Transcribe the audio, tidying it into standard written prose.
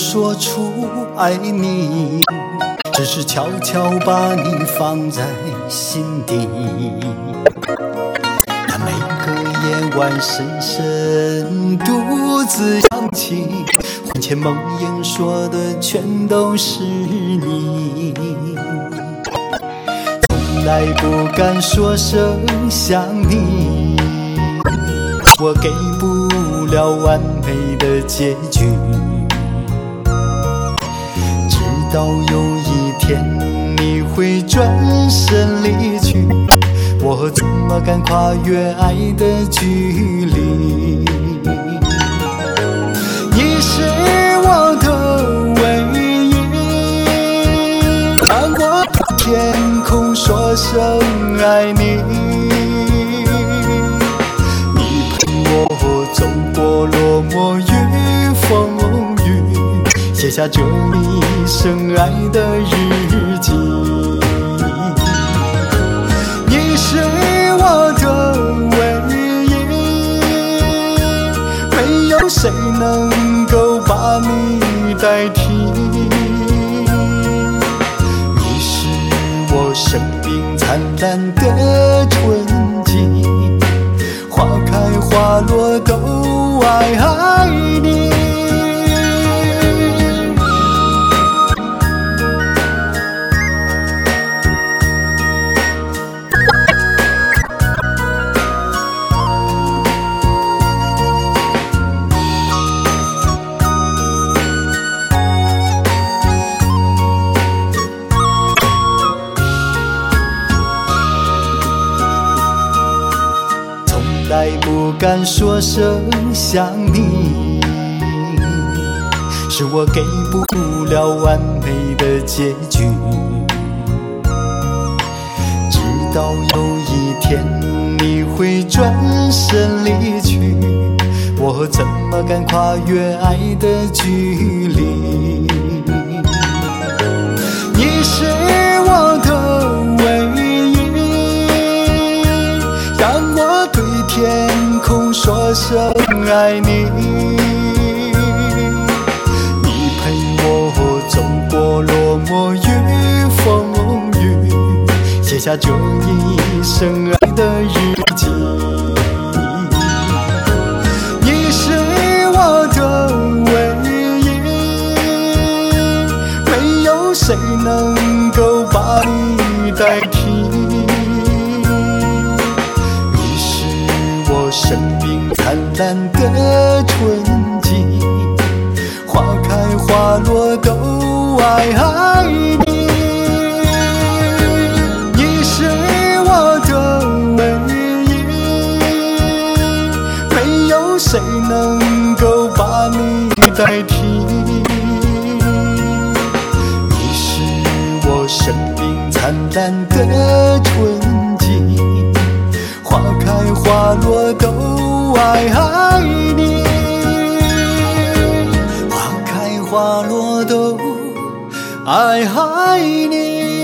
说出爱你，只是悄悄把你放在心底。但每个夜晚深深独自想起，魂牵梦萦说的全都是你。从来不敢说声想你，我给不了完美的结局。直到有一天你会转身离去，我怎么敢跨越爱的距离？你是我的唯一，让我天空说声爱你。你陪我走过落寞与风雨，写下这一生爱的日记。你是我的唯一，没有谁能够把你代替。你是我生命灿烂的春季，花开花落都爱你。从来不敢说声想你，是我给不了完美的结局。直到有一天你会转身离去，我怎么敢跨越爱的距离？你是我的唯一，让我对天空说声爱你。你陪我走过落寞与风雨，写下这一生爱的日记。你是我的唯一，没有谁能够把你代替。生命灿烂的春季，花开花落都爱你。你是我的唯一，没有谁能够把你代替。你是我生命灿烂的春季，花开花落都爱你，花开花落都爱你。